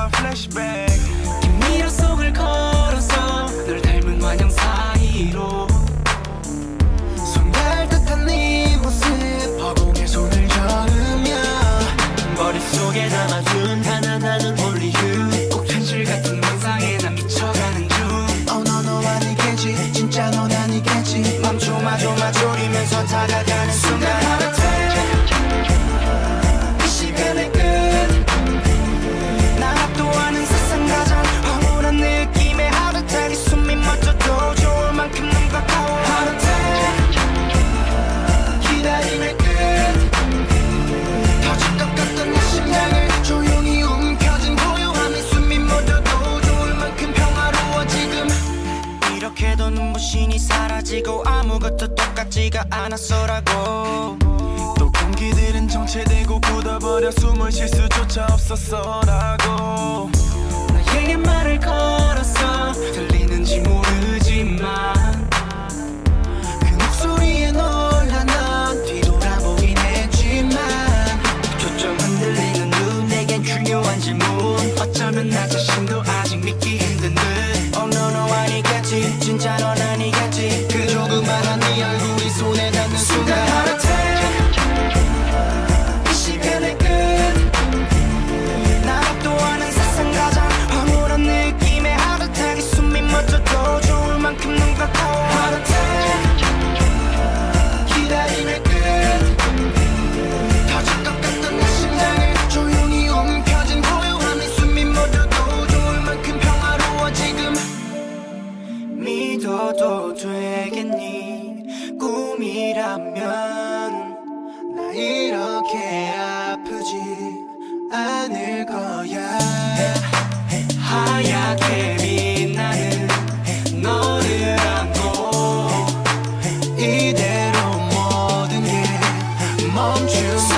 난 플래시백 미러 속을 걸어서 널 닮은 환영 사이로 손댈 듯한 네 모습 허공에 손을 저으며 머릿속에 담아둔 하나하나는 only you 꼭 현실 같은 환상에 난 미쳐가는 중 Oh no 너 아니겠지 진짜 넌 아니겠지 맘 조마조마 졸이면서 다가가는 순간 이 시간의 끝 난 압도하는 세상 가장 황홀한 느낌의 하루탈이 숨이 멎어도 좋을 만큼 눈 가까워 하루탈 기다림의 끝 터질 것 같던 내 심장을 조용히 움켜쥔 고요함이 숨이 멎어도 좋을 만큼 평화로워 지금 이렇게도 눈부신이 사라지고 아무것도 똑같지가 않았어라고 또 공기들은 정체되고 굳어버려 숨을 쉴 수조차 없었어라고 나에게 말을 걸었어 들리는지 모르지만 그 목소리에 놀라 난 뒤돌아보긴 했지만 초점 흔들리는 눈 내겐 중요한 질문 어쩌면 나 자신도 아직 믿기 힘든 듯 Oh no 너 아니겠지 진짜 넌 아니겠지 그 조그만한 네 얼굴이 손에 닿는 순간 이 시간의 끝난 압도하는 세상 가장 황홀한 느낌의 하루탈이 숨이 멎어도 좋을 만큼 눈 가까워 하루탈 기다림의 끝 터질 것 같던 내 심장을 조용히 움켜쥔 고요함이 숨이 멎어도 좋을 만큼 평화로워 지금 믿어도 되겠니 꿈이라면 나 이렇게 아프지 않을 거야 하얗게 빛나는 너를 안고 이대로 모든 게 멈추면